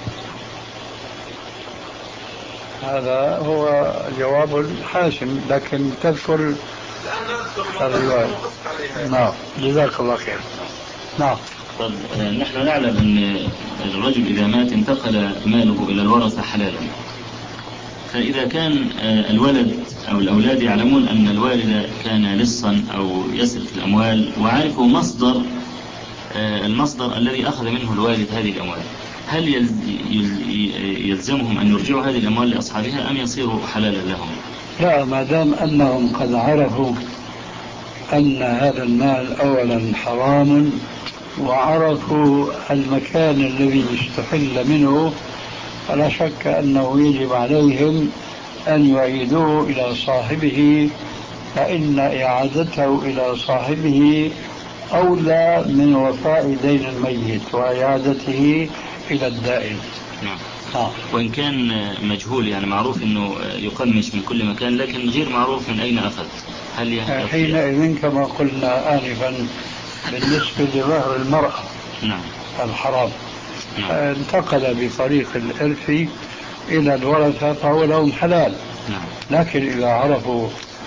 [SPEAKER 3] هذا هو جواب حاسم، لكن تذكر الرواية. نعم، جزاك الله خير. نعم.
[SPEAKER 4] طب نحن نعلم أن الرجل إذا مات انتقل ماله إلى الورثة حلالا، فإذا كان الولد أو الأولاد يعلمون أن الوالد كان لصا أو يسرق الأموال وعرفوا مصدر المصدر الذي أخذ منه الوالد هذه الأموال، هل يلزمهم أن يرجعوا هذه الأموال لأصحابها أم يصيروا حلالا لهم؟
[SPEAKER 3] لا، ما دام أنهم قد عرفوا أن هذا المال أولا حرام وعرفوا المكان الذي استحل منه، فلا شك أنه يجب عليهم أن يعيدوه إلى صاحبه، فإن إعادته إلى صاحبه أولى من وفاء دين الميت وإعادته إلى الدائن.
[SPEAKER 4] نعم. آه. وإن كان مجهول، يعني معروف أنه يقمش من كل مكان لكن غير معروف من أين أخذ، هل
[SPEAKER 3] حينئذ كما قلنا آنفا بالنسبة لظهر المرأة
[SPEAKER 4] نعم.
[SPEAKER 3] الحرام
[SPEAKER 4] نعم.
[SPEAKER 3] انتقل بطريق الإرث إلى الورثة فهو لهم حلال.
[SPEAKER 4] نعم.
[SPEAKER 3] لكن إذا عرفوا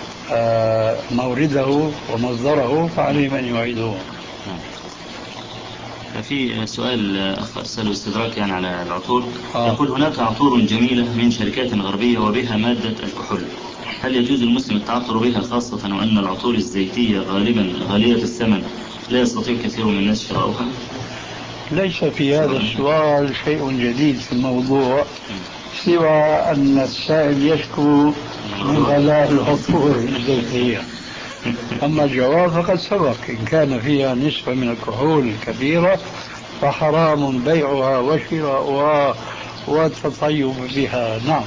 [SPEAKER 3] مورده ومصدره فعليهم أن يعيدوه.
[SPEAKER 4] نعم. في سؤال أخ أرسله استدراك يعني على العطور. آه. يقول هناك عطور جميلة من شركات غربية وبها مادة الكحول، هل يجوز المسلم التعطر بها، خاصة وأن العطور الزيتية غالبا غالية الثمن لا يستطيع كثير من الناس شراؤها؟
[SPEAKER 3] ليس في هذا السؤال شيء جديد في الموضوع سوى أن السائل يشكو من غلاء العطور الزيتية. أما الجواب فقد سبق، إن كان فيها نسبة من الكحول كبيرة فحرام بيعها وشراؤها والتطيب بها. نعم.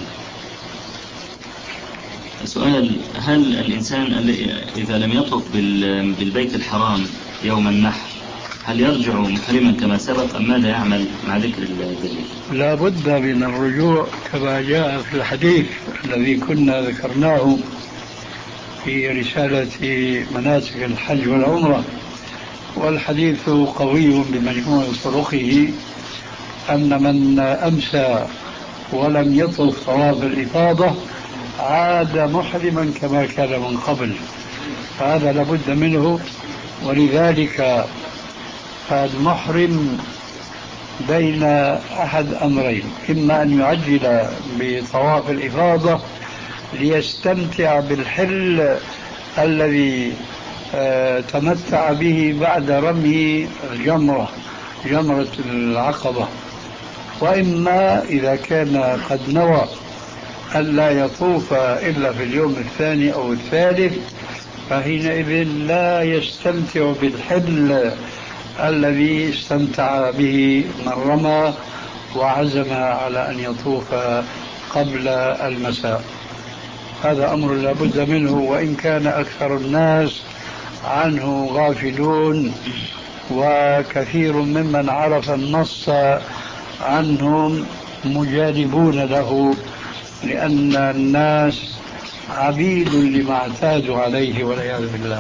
[SPEAKER 4] سؤال، هل الإنسان إذا لم يطف بالبيت الحرام يوم النحر هل يرجع محرما كما سبق أم ماذا يعمل مع ذكر الدليل؟
[SPEAKER 3] لا بد من الرجوع كما جاء في الحديث الذي كنا ذكرناه في رسالة مناسك الحج والعمرة، والحديث قوي بمجموع طرقه، أن من أمسى ولم يطف طواف الإفاضة عاد محرما كما كان من قبل، هذا لابد منه. ولذلك المحرم بين أحد أمرين: إما أن يعجل بطواف الإفاضة ليستمتع بالحل الذي تمتع به بعد رمي الجمرة جمرة العقبة، وإما إذا كان قد نوى ألا يطوف إلا في اليوم الثاني أو الثالث فحينئذ لا يستمتع بالحل الذي استمتع به من رمى وعزم على أن يطوف قبل المساء. هذا أمر لا بد منه، وإن كان أكثر الناس عنه غافلون، وكثير ممن عرف النص عنهم مجانبون له، لأن الناس عبيد لما اعتادوا عليه والعياذ بالله.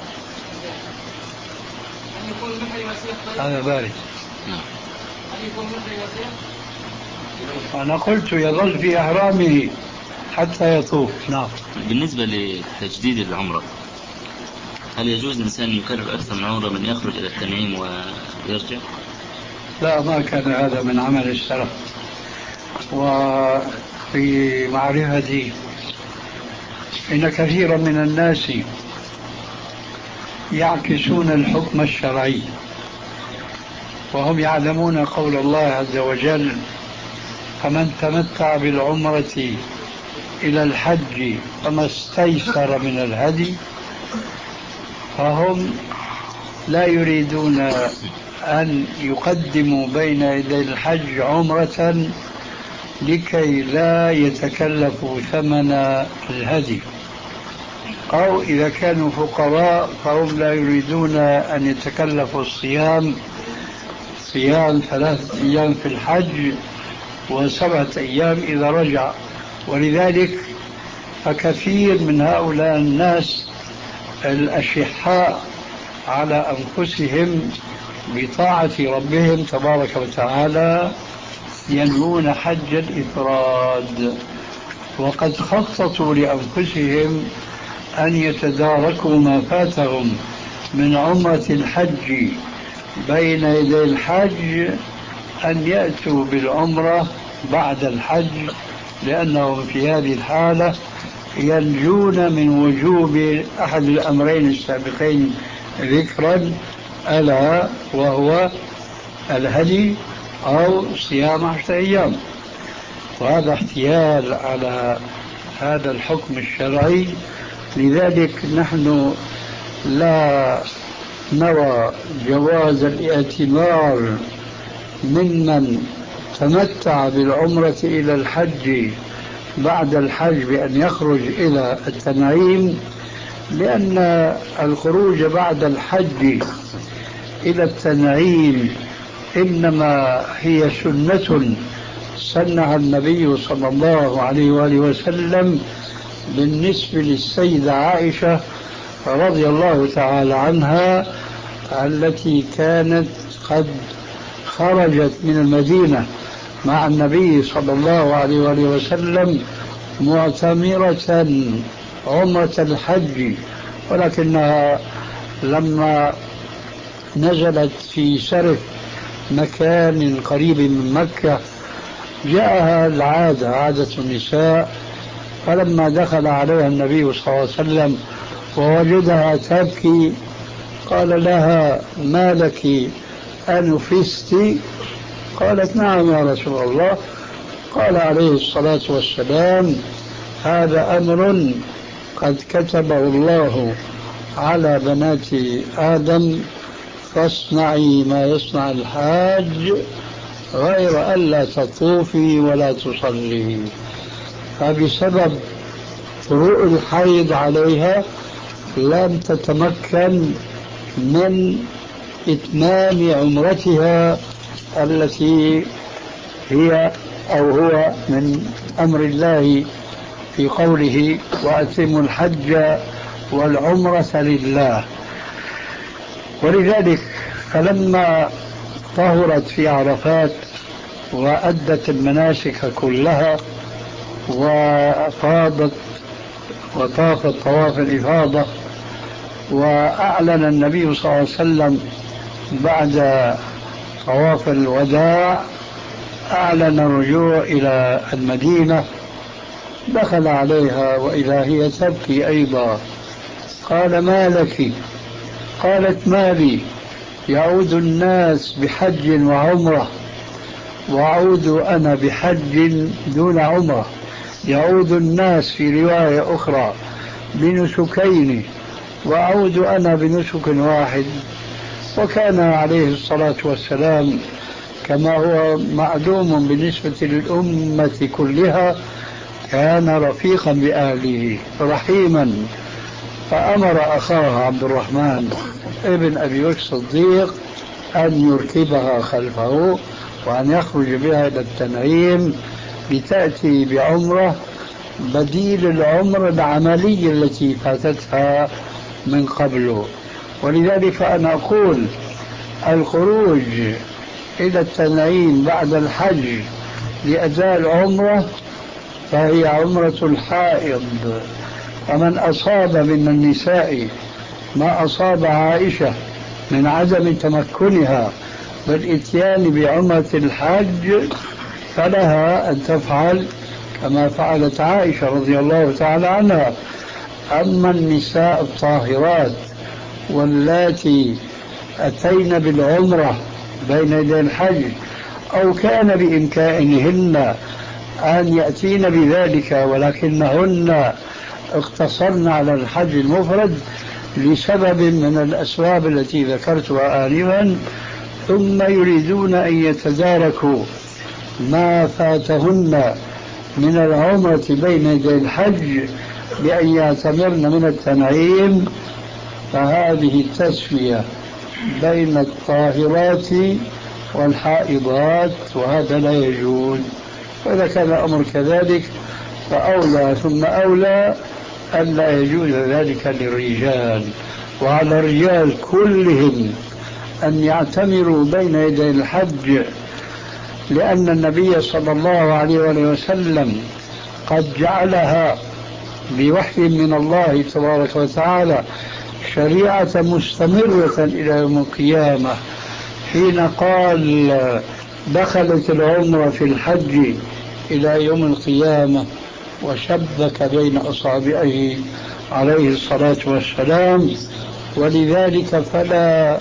[SPEAKER 3] هذا بارد. أنا قلت يظل في أحرامه حتى يطوف. نعم.
[SPEAKER 4] بالنسبة لتجديد العمرة، هل يجوز الإنسان يكرر أكثر من عمرة من يخرج إلى التنعيم ويرجع؟
[SPEAKER 3] لا، ما كان هذا من عمل السلف. وفي معرفتي إن كثيرا من الناس يعكسون الحكم الشرعي، وهم يعلمون قول الله عز وجل: فمن تمتع بالعمرة إلى الحج فما استيسر من الهدي، فهم لا يريدون أن يقدموا بين يدي الحج عمرة لكي لا يتكلفوا ثمن الهدي، أو إذا كانوا فقراء فهم لا يريدون أن يتكلفوا الصيام صيام ثلاثة أيام في الحج وسبعة أيام إذا رجع. ولذلك فكثير من هؤلاء الناس الأشحاء على أنفسهم بطاعة ربهم تبارك وتعالى ينوون حج الإفراد، وقد خططوا لأنفسهم أن يتداركوا ما فاتهم من عمرة الحج بين يدي الحج أن يأتوا بالعمرة بعد الحج، لأنهم في هذه الحالة ينجون من وجوب أحد الأمرين السابقين ذكرا، ألا وهو الهدي أو صيام عشرة أيام. وهذا احتيال على هذا الحكم الشرعي. لذلك نحن لا نرى جواز الاعتبار ممن تمتع بالعمرة إلى الحج بعد الحج بأن يخرج إلى التنعيم، لأن الخروج بعد الحج إلى التنعيم إنما هي سنة سنها النبي صلى الله عليه وآله وسلم بالنسبة للسيدة عائشة رضي الله تعالى عنها، التي كانت قد خرجت من المدينة مع النبي صلى الله عليه وآله وسلم معتمرة عمرة الحج، ولكنها لما نزلت في سرف مكان قريب من مكة جاءها العادة عادة النساء، فلما دخل عليها النبي صلى الله عليه وسلم ووجدها تبكي قال لها: ما لك أنفست؟ قالت: نعم يا رسول الله. قال عليه الصلاة والسلام: هذا أمر قد كتبه الله على بنات آدم، فاصنعي ما يصنع الحاج غير ألا تطوفي ولا تصلي. فبسبب فروع الحيض عليها لم تتمكن من إتمام عمرتها التي هي أو هو من أمر الله في قوله وأتموا الحج والعمرة لله. ولذلك فلما طهرت في عرفات وأدت المناسك كلها وأفاضت وطافت طواف الإفاضة، وأعلن النبي صلى الله عليه وسلم بعد طواف الوداع أعلن الرجوع إلى المدينة، دخل عليها وإذا هي تبكي أيضا. قال ما لك؟ قالت ما لي؟ يعود الناس بحج وعمرة وأعود أنا بحج دون عمرة، يعود الناس في رواية أخرى بنسكين وأعود أنا بنسك واحد. وكان عليه الصلاة والسلام كما هو معلوم بالنسبة للأمة كلها كان رفيقا بأهله رحيما، فأمر أخاه عبد الرحمن ابن أبي بكر الصديق أن يركبها خلفه وأن يخرج بها إلى التنعيم لتأتي بعمرة بديل العمرة العملية التي فاتتها من قبل. ولذلك فأنا أقول الخروج إلى التنعيم بعد الحج لأداء العمرة فهي عمرة الحائض. ومن أصاب من النساء ما أصاب عائشة من عدم تمكنها بالإتيان بعمرة الحج فلها أن تفعل كما فعلت عائشة رضي الله تعالى عنها. أما النساء الطاهرات واللاتي أتين بالعمرة بين يدي الحج أو كان بإمكانهن أن يأتين بذلك ولكنهن اقتصرن على الحج المفرد لسبب من الأسباب التي ذكرتها آنفا، ثم يريدون أن يتداركوا ما فاتهن من العمرة بين يدي الحج بأن يعتمرن من التنعيم، فهذه التسوية بين الطاهرات والحائضات وهذا لا يجوز. وإذا كان الأمر كذلك فأولى ثم أولى أن لا يجوز ذلك للرجال، وعلى الرجال كلهم أن يعتمروا بين يدي الحج، لأن النبي صلى الله عليه وسلم قد جعلها بوحي من الله تبارك وتعالى شريعة مستمرة إلى يوم القيامة، حين قال دخلت العمرة في الحج إلى يوم القيامة وشبك بين أصابعه عليه الصلاة والسلام. ولذلك فلا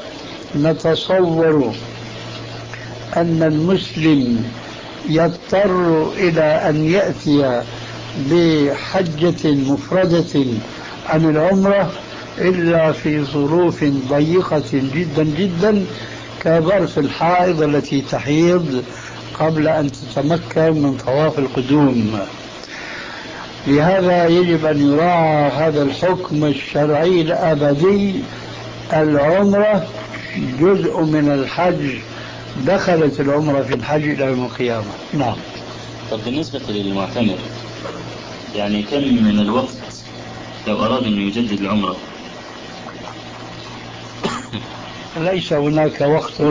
[SPEAKER 3] نتصور أن المسلم يضطر إلى أن يأتي بحجة مفردة عن العمرة إلا في ظروف ضيقة جدا جدا كظرف الحائض التي تحيض قبل أن تتمكن من طواف القدوم. لهذا يجب أن يراعى هذا الحكم الشرعي الأبدي، العمرة جزء من الحج، دخلت العمرة في الحج إلى يوم القيامة. نعم.
[SPEAKER 4] طب بالنسبة للمعتمر يعني كم من الوقت لو أراد أن يجدد العمرة؟
[SPEAKER 3] ليس هناك وقت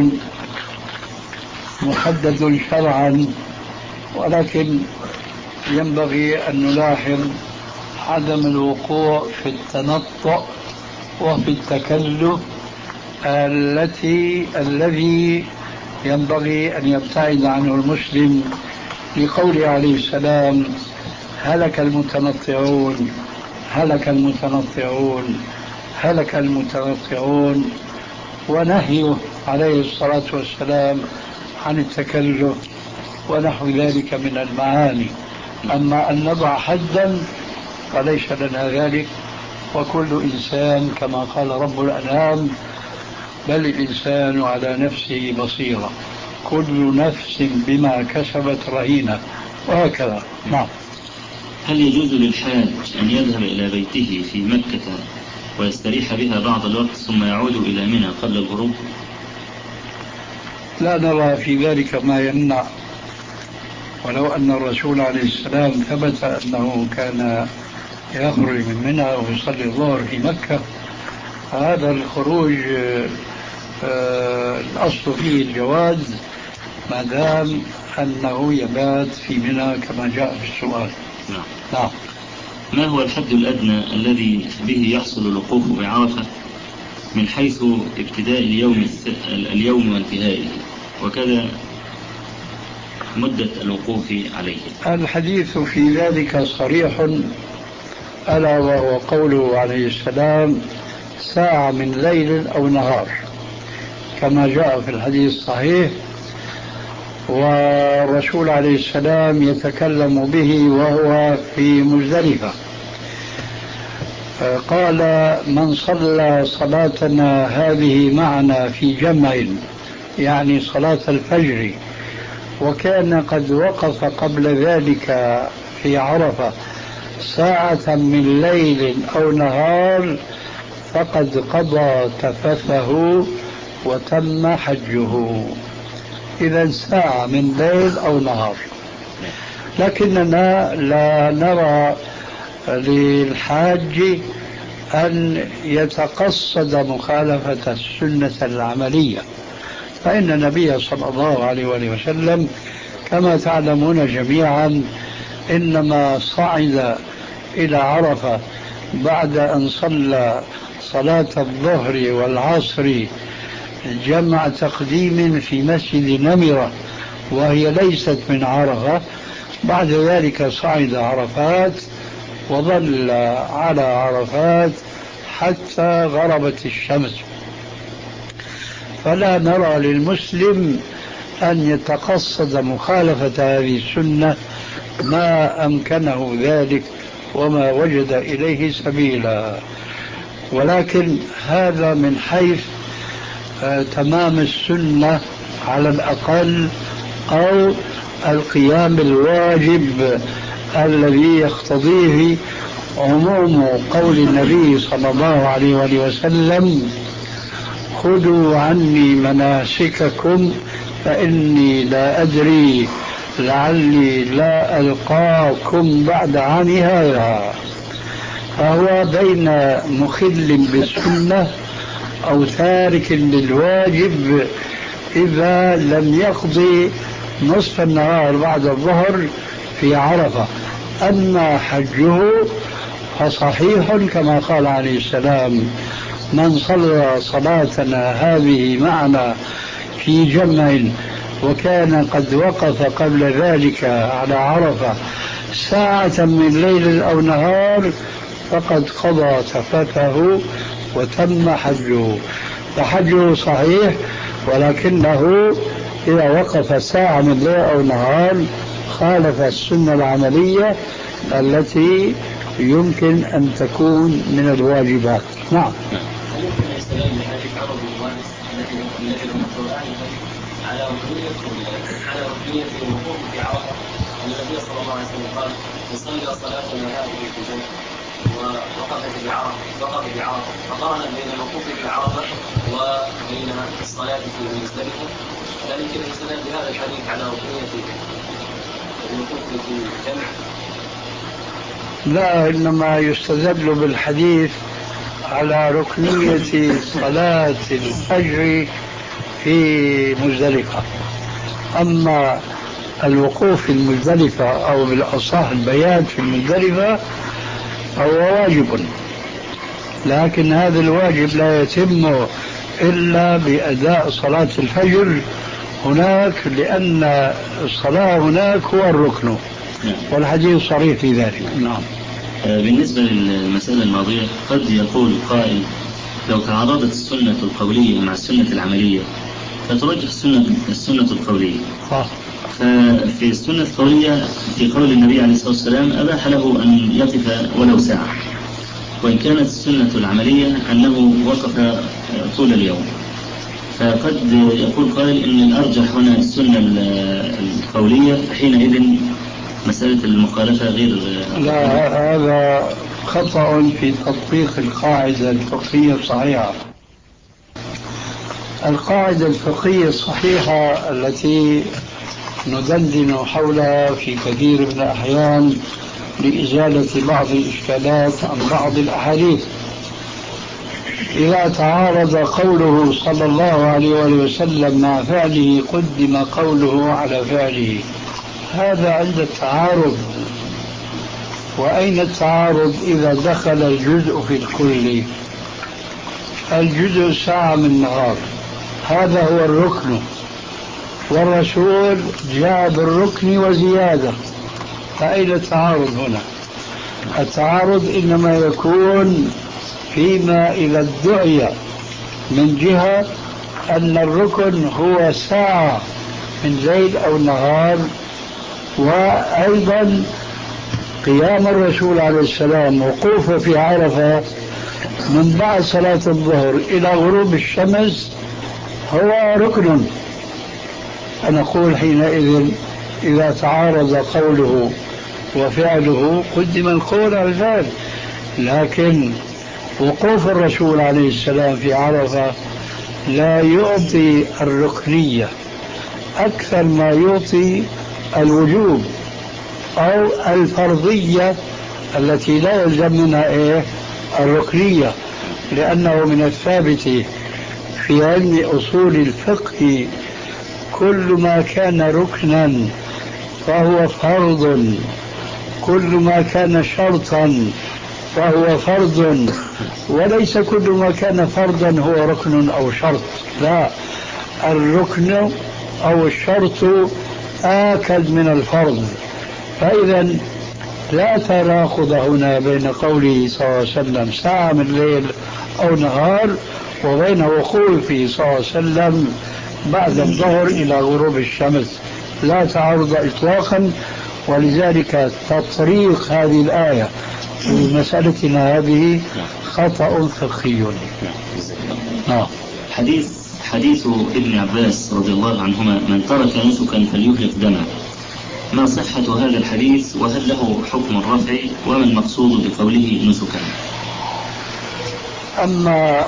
[SPEAKER 3] محدد شرعا، ولكن ينبغي أن نلاحظ عدم الوقوع في التنطع وفي التكلف التي الذي ينبغي أن يبتعد عنه المسلم، لقوله عليه السلام هلك المتنطعون هلك المتنطعون هلك المتنطعون، ونهيه عليه الصلاة والسلام عن التكلف ونحو ذلك من المعاني. أما أن نضع حدا فليس لنا ذلك، وكل إنسان كما قال رب الأنعام بل الإنسان على نفسه بصيرة، كل نفس بما كسبت رهينة، وهكذا. نعم.
[SPEAKER 4] هل يجوز للحاج أن يذهب إلى بيته في مكة ويستريح بها بعض الوقت ثم يعود إلى منى قبل الغروب؟
[SPEAKER 3] لا نرى في ذلك ما يمنع، ولو أن الرسول عليه السلام ثبت أنه كان يخرج من منى ويصلي الظهر في مكة، هذا الخروج آه الأصل فيه الجواز ما دام أنه يبات في منى كما جاء في السؤال.
[SPEAKER 4] نعم.
[SPEAKER 3] نعم.
[SPEAKER 4] ما هو الحد الأدنى الذي به يحصل الوقوف بعرفة من حيث ابتداء اليوم اليوم وانتهائه، وكذا مدة الوقوف عليه؟
[SPEAKER 3] الحديث في ذلك صريح، ألا وهو قوله عليه السلام ساعة من ليل أو نهار كما جاء في الحديث الصحيح. والرسول عليه السلام يتكلم به وهو في مزدلفة، قال من صلى صلاتنا هذه معنا في جمع، يعني صلاة الفجر، وكان قد وقف قبل ذلك في عرفة ساعة من ليل أو نهار فقد قضى تفثه وتم حجه. إذا ساعة من ليل أو نهار، لكننا لا نرى للحاج أن يتقصد مخالفة السنة العملية، فإن النبي صلى الله عليه وسلم كما تعلمون جميعا إنما صعد إلى عرفة بعد أن صلى صلاة الظهر والعصر جمع تقديم في مسجد نمرة وهي ليست من عرفة. بعد ذلك صعد عرفات وظل على عرفات حتى غربت الشمس. فلا نرى للمسلم أن يتقصد مخالفة هذه السنة ما أمكنه ذلك وما وجد إليه سبيلا، ولكن هذا من حيث آه تمام السنة على الأقل، أو القيام بالواجب الذي يقتضيه عموم قول النبي صلى الله عليه وسلم خذوا عني مناسككم فإني لا أدري لعلي لا ألقاكم بعد عام هذا. فهو بين مخل بالسنة أو تارك للواجب إذا لم يقضي نصف النهار بعد الظهر في عرفة. أما حجه فصحيح كما قال عليه السلام من صلى صلاتنا هذه معنا في جمع وكان قد وقف قبل ذلك على عرفة ساعة من ليل أو نهار فقد قضى تفثه وتم حجه. فحجه صحيح، ولكنه إذا وقف ساعة من ليل أو نهار خالف السنة العملية التي يمكن أن تكون من الواجبات. نعم.
[SPEAKER 6] على ركنية على ركنية الوقوف في عرفة، أن النبي صلى الله عليه وسلم قال نصلي صلاتنا هذه في جنة ووقف بعرفة وقف بعرفة فقارن بين الوقوف بعرفة وبين الصلاة في مزدلفة. لا يمكن الاستدلال بهذا الحديث على ركنية الوقوف في الجمع.
[SPEAKER 3] لا، إنما يستدل بالحديث على ركنية صلاة الفجر في مزدلفة. أما الوقوف في المزدلفة أو بالأصح البيات في المزدلفة فهو واجب، لكن هذا الواجب لا يتم إلا بأداء صلاة الفجر هناك، لأن الصلاة هناك هو الركن، والحديث صريح في ذلك. نعم.
[SPEAKER 4] بالنسبة للمسألة الماضية قد يقول قائل لو تعارضت السنة القولية مع السنة العملية فترجح السنة, السنة القولية. ففي السنة القولية في قول النبي عليه الصلاة والسلام أباح له أن يقف ولو ساعة، وإن كانت السنة العملية أنه وقف طول اليوم. فقد يقول قائل إن الأرجح هنا السنة القولية، حينئذ مسألة المخالفة غير.
[SPEAKER 3] لا، هذا خطأ في تطبيق القاعدة الفقهية الصحيحة. القاعدة الفقهية الصحيحة التي ندندن حولها في كثير من الأحيان لإزالة بعض الإشكالات عن بعض الأحاديث: إذا تعارض قوله صلى الله عليه وسلم مع فعله قدم قوله على فعله. هذا عند التعارض. وأين التعارض إذا دخل الجزء في الكل؟ الجزء ساعة من نهار، هذا هو الركن، والرسول جاء بالركن وزيادة، فأين التعارض هنا؟ التعارض إنما يكون فيما إذا ادعي من جهة أن الركن هو ساعة من ليل أو نهار، وأيضا قيام الرسول عليه السلام وقوفه في عرفة من بعد صلاة الظهر إلى غروب الشمس هو ركن. فنقول حينئذ إذا تعارض قوله وفعله قدم القول على الفعل. لكن وقوف الرسول عليه السلام في عرفة لا يعطي الركنية أكثر ما يعطي الوجوب أو الفرضية التي لا يلزم منها إيه؟ الركنية، لأنه من الثابت في علم أصول الفقه كل ما كان ركنا فهو فرض، كل ما كان شرطا فهو فرض، وليس كل ما كان فرضا هو ركن أو شرط. لا، الركن أو الشرط آكد من الفرض. فإذا لا تناقض هنا بين قوله صلى الله عليه وسلم ساعة من الليل أو نهار وبين وقوفه صلى الله عليه وسلم بعد الظهر إلى غروب الشمس، لا تعارض إطلاقا. ولذلك تطريق هذه الآية في مسألتنا هذه خطأ فقهي.
[SPEAKER 4] نعم. حديث حديث ابن عباس رضي الله عنهما: من ترك نسكا فليهلك دمه. ما صحة هذا الحديث، وهل له حكم الرفع، وما المقصود بقوله نسكا؟
[SPEAKER 3] أما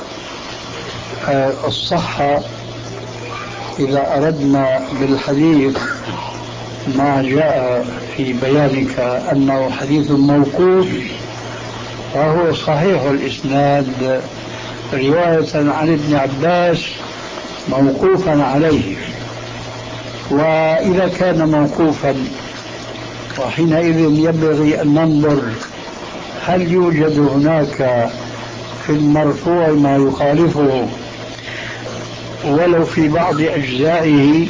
[SPEAKER 3] الصحة إذا أردنا بالحديث ما جاء في بيانك أنه حديث موقوف فهو صحيح الإسناد رواية عن ابن عباس موقوفا عليه. وإذا كان موقوفا وحينئذ ينبغي أن ننظر هل يوجد هناك في المرفوع ما يخالفه ولو في بعض أجزائه،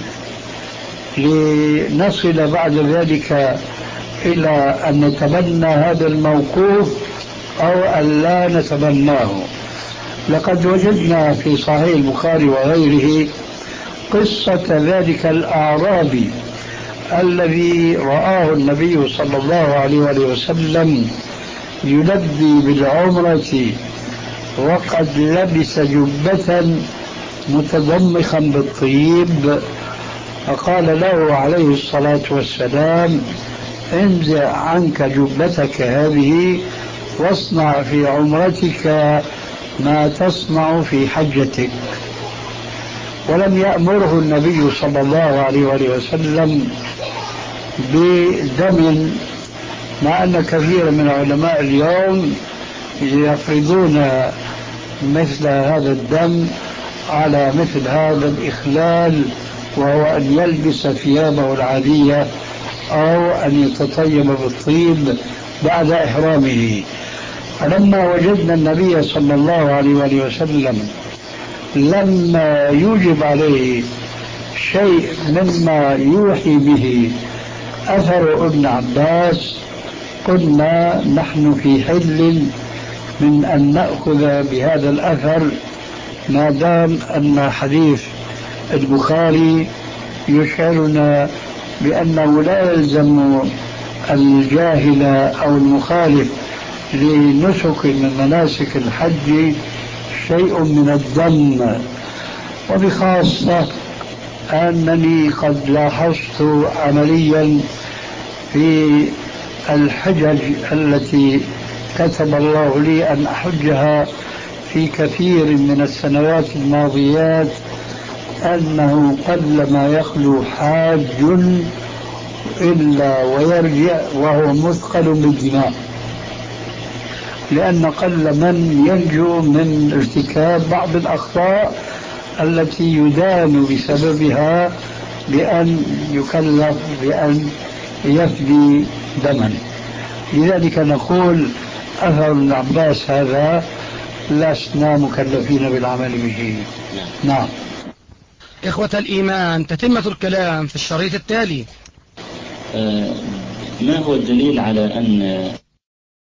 [SPEAKER 3] لنصل بعد ذلك إلى أن نتبنى هذا الموقوف أو أن لا نتبناه. لقد وجدنا في صحيح البخاري وغيره قصة ذلك الأعرابي الذي رآه النبي صلى الله عليه وسلم يلبي بالعمرة وقد لبس جبة متضمخا بالطيب، فقال له عليه الصلاة والسلام: انزع عنك جبتك هذه واصنع في عمرتك ما تصنع في حجتك. ولم يأمره النبي صلى الله عليه وسلم بدم، مع أن كثير من علماء اليوم يفرضون مثل هذا الدم على مثل هذا الإخلال، وهو أن يلبس ثيابه العادية أو أن يتطيب بالطيب بعد إحرامه. فلما وجدنا النبي صلى الله عليه وسلم لما يوجب عليه شيء مما يوحي به أثر ابن عباس، قلنا نحن في حل من أن نأخذ بهذا الأثر ما دام أن حديث البخاري يشعرنا بأنه لا يلزم الجاهل أو المخالف لنسك من مناسك الحج شيء من الدم. وبخاصة أنني قد لاحظت عمليا في الحجج التي كتب الله لي أن أحجها في كثير من السنوات الماضيات أنه قلما يخلو حاج إلا ويرجع وهو مثقل بالدماء، لأن قل من ينجو من ارتكاب بعض الأخطاء التي يدان بسببها بأن يكلف بأن يفدي دما. لذلك نقول أثر ابن عباس هذا لسنا مكلفين بالعمل به. نعم.
[SPEAKER 2] إخوة الإيمان، تتمة الكلام في الشريط التالي.
[SPEAKER 4] ما هو الدليل على أن